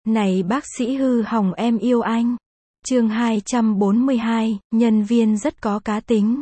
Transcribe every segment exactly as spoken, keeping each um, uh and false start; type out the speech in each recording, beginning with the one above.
Này bác sĩ hư hỏng em yêu anh. Chương hai trăm bốn mươi hai, nhân viên rất có cá tính.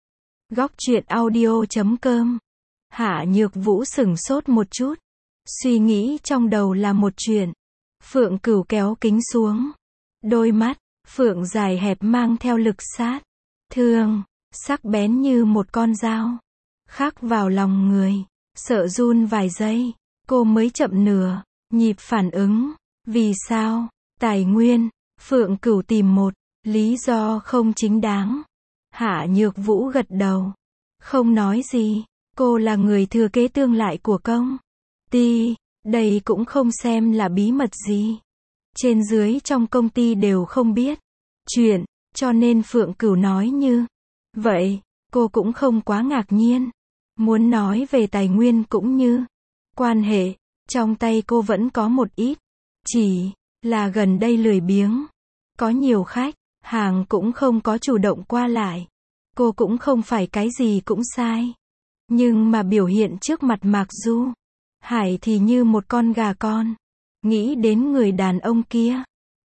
Góc truyện audio chấm com. Hạ Nhược Vũ sửng sốt một chút. Suy nghĩ trong đầu là một chuyện. Phượng Cửu kéo kính xuống. Đôi mắt, Phượng dài hẹp mang theo lực sát. Thương, sắc bén như một con dao. Khắc vào lòng người. Sợ run vài giây. Cô mới chậm nửa nhịp phản ứng. Vì sao? Tài nguyên. Phượng Cửu tìm một lý do không chính đáng. Hạ Nhược Vũ gật đầu. Không nói gì. Cô là người thừa kế tương lại của công ty. Đây cũng không xem là bí mật gì. Trên dưới trong công ty đều không biết chuyện, cho nên Phượng Cửu nói như vậy, cô cũng không quá ngạc nhiên. Muốn nói về tài nguyên cũng như quan hệ, trong tay cô vẫn có một ít. Chỉ là gần đây lười biếng. Có nhiều khách, hàng cũng không có chủ động qua lại. Cô cũng không phải cái gì cũng sai. Nhưng mà biểu hiện trước mặt Mạc Du Hải thì như một con gà con. Nghĩ đến người đàn ông kia.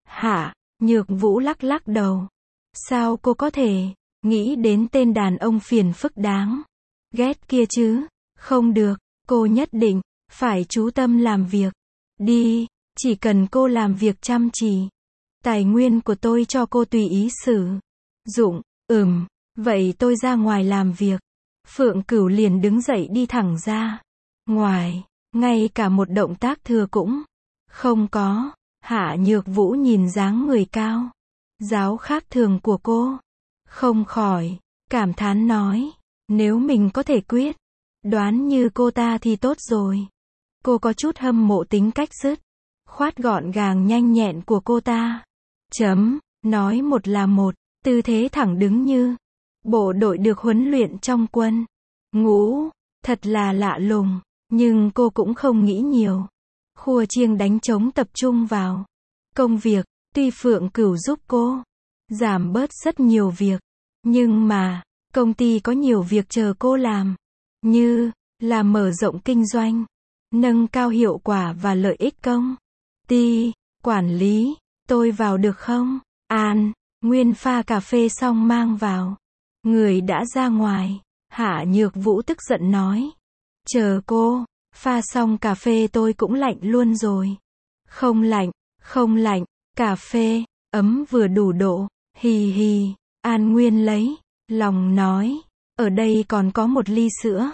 Hạ Nhược Vũ lắc lắc đầu. Sao cô có thể nghĩ đến tên đàn ông phiền phức đáng ghét kia chứ? Không được, cô nhất định phải chú tâm làm việc. Đi, chỉ cần cô làm việc chăm chỉ. Tài nguyên của tôi cho cô tùy ý sử dụng. Ừm, vậy tôi ra ngoài làm việc. Phượng Cửu liền đứng dậy đi thẳng ra ngoài, ngay cả một động tác thừa cũng không có. Hạ Nhược Vũ nhìn dáng người cao giáo khác thường của cô, không khỏi cảm thán nói, nếu mình có thể quyết đoán như cô ta thì tốt rồi. Cô có chút hâm mộ tính cách dứt khoát gọn gàng nhanh nhẹn của cô ta. Chấm, nói một là một, tư thế thẳng đứng như bộ đội được huấn luyện trong quân ngũ, thật là lạ lùng, nhưng cô cũng không nghĩ nhiều. Khua chiêng đánh trống tập trung vào công việc, tuy Phượng Cửu giúp cô giảm bớt rất nhiều việc, nhưng mà công ty có nhiều việc chờ cô làm, như là mở rộng kinh doanh, nâng cao hiệu quả và lợi ích công ty. Quản lý, tôi vào được không? An Nguyên pha cà phê xong mang vào. Người đã ra ngoài. Hạ Nhược Vũ tức giận nói. Chờ cô, pha xong cà phê tôi cũng lạnh luôn rồi. Không lạnh, không lạnh, cà phê ấm vừa đủ độ. Hì hì, An Nguyên lấy lòng nói, ở đây còn có một ly sữa.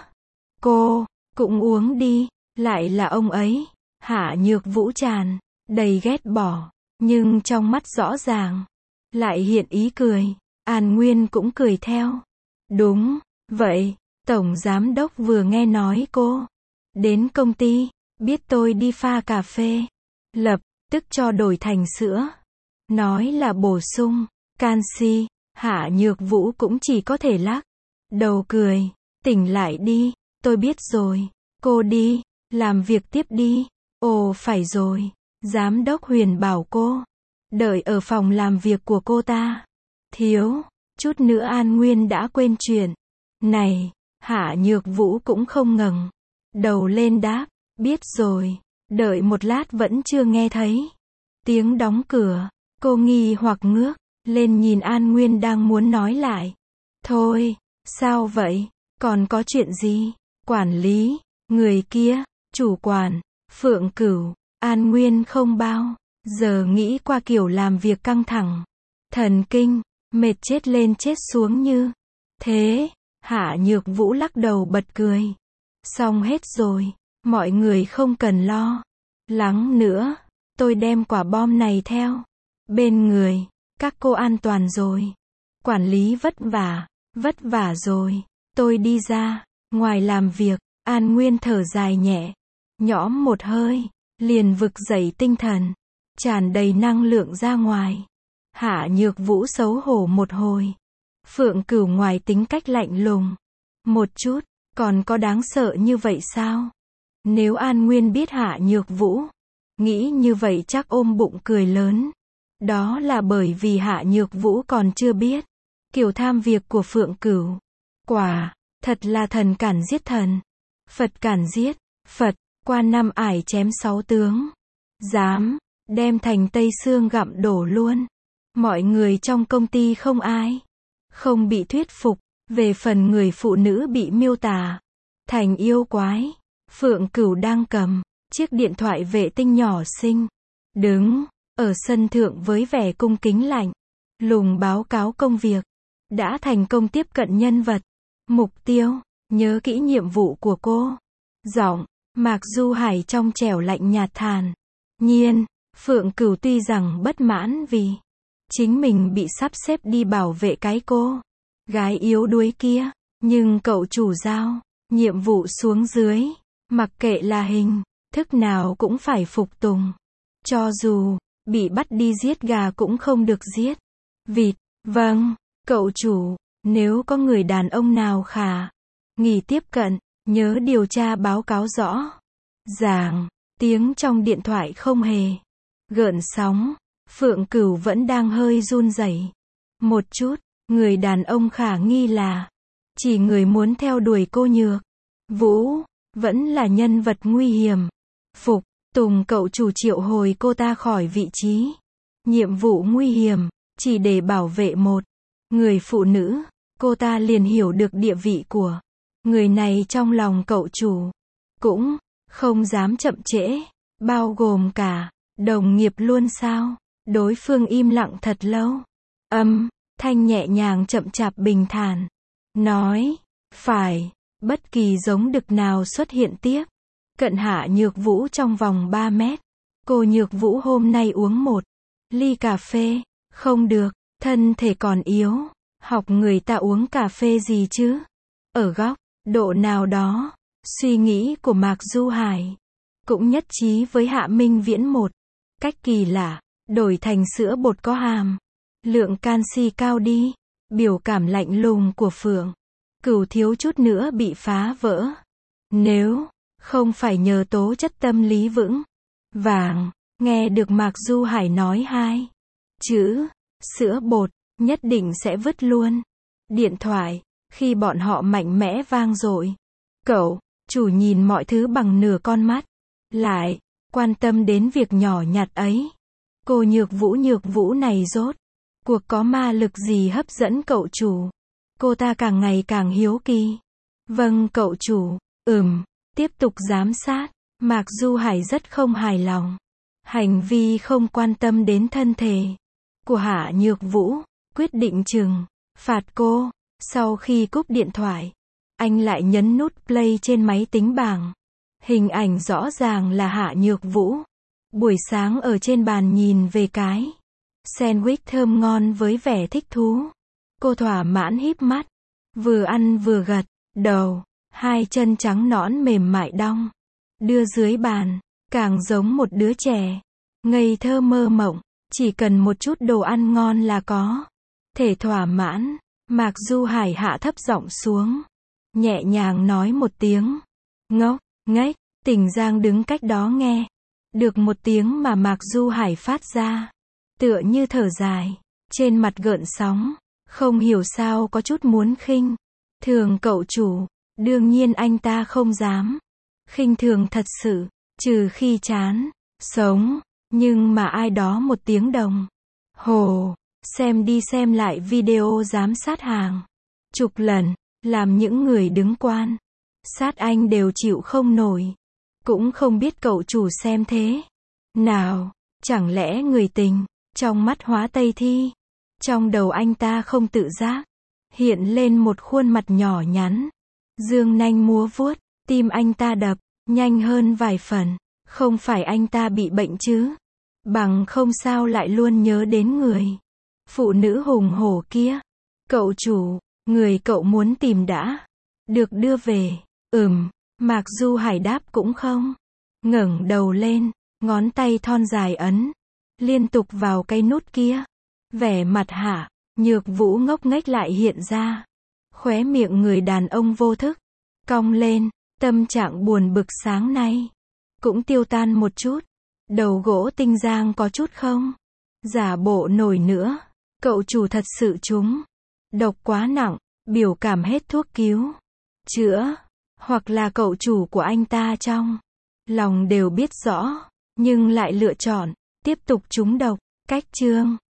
Cô cũng uống đi. Lại là ông ấy. Hạ Nhược Vũ tràn đầy ghét bỏ, nhưng trong mắt rõ ràng lại hiện ý cười. An Nguyên cũng cười theo. Đúng vậy, tổng giám đốc vừa nghe nói cô đến công ty, biết tôi đi pha cà phê, lập tức cho đổi thành sữa, nói là bổ sung canxi. Hạ Nhược Vũ cũng chỉ có thể lắc đầu cười. Tỉnh lại đi, tôi biết rồi. Cô đi làm việc tiếp đi. Ồ phải rồi, giám đốc Huyền bảo cô đợi ở phòng làm việc của cô ta. Thiếu chút nữa An Nguyên đã quên chuyện này. Hạ Nhược Vũ cũng không ngẩng đầu lên đáp, biết rồi. Đợi một lát vẫn chưa nghe thấy tiếng đóng cửa. Cô nghi hoặc ngước lên nhìn An Nguyên đang muốn nói lại. Thôi, sao vậy? Còn có chuyện gì? Quản lý, người kia, chủ quản, Phượng Cửu. An Nguyên không bao giờ nghĩ qua kiểu làm việc căng thẳng, thần kinh, mệt chết lên chết xuống như thế. Hạ Nhược Vũ lắc đầu bật cười. Xong hết rồi, mọi người không cần lo lắng nữa. Tôi đem quả bom này theo bên người. Các cô an toàn rồi. Quản lý vất vả, vất vả rồi. Tôi đi ra ngoài làm việc. An Nguyên thở dài nhẹ nhõm một hơi, liền vực dậy tinh thần, tràn đầy năng lượng ra ngoài. Hạ Nhược Vũ xấu hổ một hồi. Phượng Cửu ngoài tính cách lạnh lùng một chút, còn có đáng sợ như vậy sao? Nếu An Nguyên biết Hạ Nhược Vũ nghĩ như vậy chắc ôm bụng cười lớn. Đó là bởi vì Hạ Nhược Vũ còn chưa biết kiểu tham việc của Phượng Cửu. Quả thật là thần cản giết thần, Phật cản giết Phật. Qua năm ải chém sáu tướng. Dám đem thành Tây Xương gặm đổ luôn. Mọi người trong công ty không ai không bị thuyết phục. Về phần người phụ nữ bị miêu tả thành yêu quái, Phượng Cửu đang cầm chiếc điện thoại vệ tinh nhỏ xinh, đứng ở sân thượng với vẻ cung kính lạnh lùng báo cáo công việc. Đã thành công tiếp cận nhân vật mục tiêu, nhớ kỹ nhiệm vụ của cô. Giọng Mạc Du Hải trong trẻo lạnh nhạt thản nhiên. Phượng Cửu tuy rằng bất mãn vì chính mình bị sắp xếp đi bảo vệ cái cô gái yếu đuối kia, nhưng cậu chủ giao nhiệm vụ xuống dưới, mặc kệ là hình thức nào cũng phải phục tùng. Cho dù bị bắt đi giết gà cũng không được giết vịt. Vâng, cậu chủ, nếu có người đàn ông nào khả nghi tiếp cận, nhớ điều tra báo cáo rõ ràng. Tiếng trong điện thoại không hề gợn sóng. Phượng Cửu vẫn đang hơi run rẩy một chút. Người đàn ông khả nghi là chỉ người muốn theo đuổi cô Nhược Vũ, vẫn là nhân vật nguy hiểm. Phục tùng cậu chủ triệu hồi cô ta khỏi vị trí nhiệm vụ nguy hiểm, chỉ để bảo vệ một người phụ nữ. Cô ta liền hiểu được địa vị của người này trong lòng cậu chủ, cũng không dám chậm trễ, bao gồm cả đồng nghiệp luôn sao. Đối phương im lặng thật lâu. Âm thanh nhẹ nhàng chậm chạp bình thản nói, phải, bất kỳ giống đực nào xuất hiện tiếp cận Hạ Nhược Vũ trong vòng ba mét. Cô Nhược Vũ hôm nay uống một ly cà phê, không được, thân thể còn yếu, học người ta uống cà phê gì chứ. Ở góc độ nào đó, suy nghĩ của Mạc Du Hải cũng nhất trí với Hạ Minh Viễn một cách kỳ lạ, đổi thành sữa bột có hàm lượng canxi cao đi. Biểu cảm lạnh lùng của Phượng Cửu thiếu chút nữa bị phá vỡ. Nếu không phải nhờ tố chất tâm lý vững vàng, nghe được Mạc Du Hải nói hai chữ sữa bột, nhất định sẽ vứt luôn điện thoại. Khi bọn họ mạnh mẽ vang dội, cậu chủ nhìn mọi thứ bằng nửa con mắt, lại quan tâm đến việc nhỏ nhặt ấy. Cô Nhược Vũ Nhược Vũ này rốt cuộc có ma lực gì hấp dẫn cậu chủ? Cô ta càng ngày càng hiếu kỳ. Vâng cậu chủ. Ừm, tiếp tục giám sát. Mạc Du Hải rất không hài lòng. Hành vi không quan tâm đến thân thể của Hạ Nhược Vũ, quyết định trừng phạt cô. Sau khi cúp điện thoại, anh lại nhấn nút play trên máy tính bảng. Hình ảnh rõ ràng là Hạ Nhược Vũ buổi sáng ở trên bàn nhìn về cái sandwich thơm ngon với vẻ thích thú. Cô thỏa mãn híp mắt, vừa ăn vừa gật đầu, hai chân trắng nõn mềm mại đong đưa dưới bàn, càng giống một đứa trẻ ngây thơ mơ mộng, chỉ cần một chút đồ ăn ngon là có thể thỏa mãn. Mạc Du Hải hạ thấp giọng xuống, nhẹ nhàng nói một tiếng ngốc nghếch. Tỉnh Giang đứng cách đó nghe được một tiếng mà Mạc Du Hải phát ra, tựa như thở dài, trên mặt gợn sóng, không hiểu sao có chút muốn khinh thường cậu chủ. Đương nhiên anh ta không dám khinh thường thật sự, trừ khi chán sống. Nhưng mà ai đó một tiếng đồng hồ xem đi xem lại video giám sát hàng chục lần, làm những người đứng quan sát anh đều chịu không nổi. Cũng không biết cậu chủ xem thế nào, chẳng lẽ người tình trong mắt hóa Tây Thi. Trong đầu anh ta không tự giác hiện lên một khuôn mặt nhỏ nhắn, dương nanh múa vuốt. Tim anh ta đập nhanh hơn vài phần. Không phải anh ta bị bệnh chứ? Bằng không sao lại luôn nhớ đến người phụ nữ hùng hổ kia. Cậu chủ, người cậu muốn tìm đã được đưa về. Ừm. Mạc Du Hải đáp cũng không ngẩng đầu lên, ngón tay thon dài ấn liên tục vào cái nút kia. Vẻ mặt Hạ Nhược Vũ ngốc nghếch lại hiện ra. Khóe miệng người đàn ông vô thức cong lên. Tâm trạng buồn bực sáng nay cũng tiêu tan một chút. Đầu gỗ Tinh Giang có chút không giả bộ nổi nữa. Cậu chủ thật sự trúng độc quá nặng, biểu cảm hết thuốc cứu chữa. Hoặc là cậu chủ của anh ta trong lòng đều biết rõ, nhưng lại lựa chọn tiếp tục trúng độc. Cách chương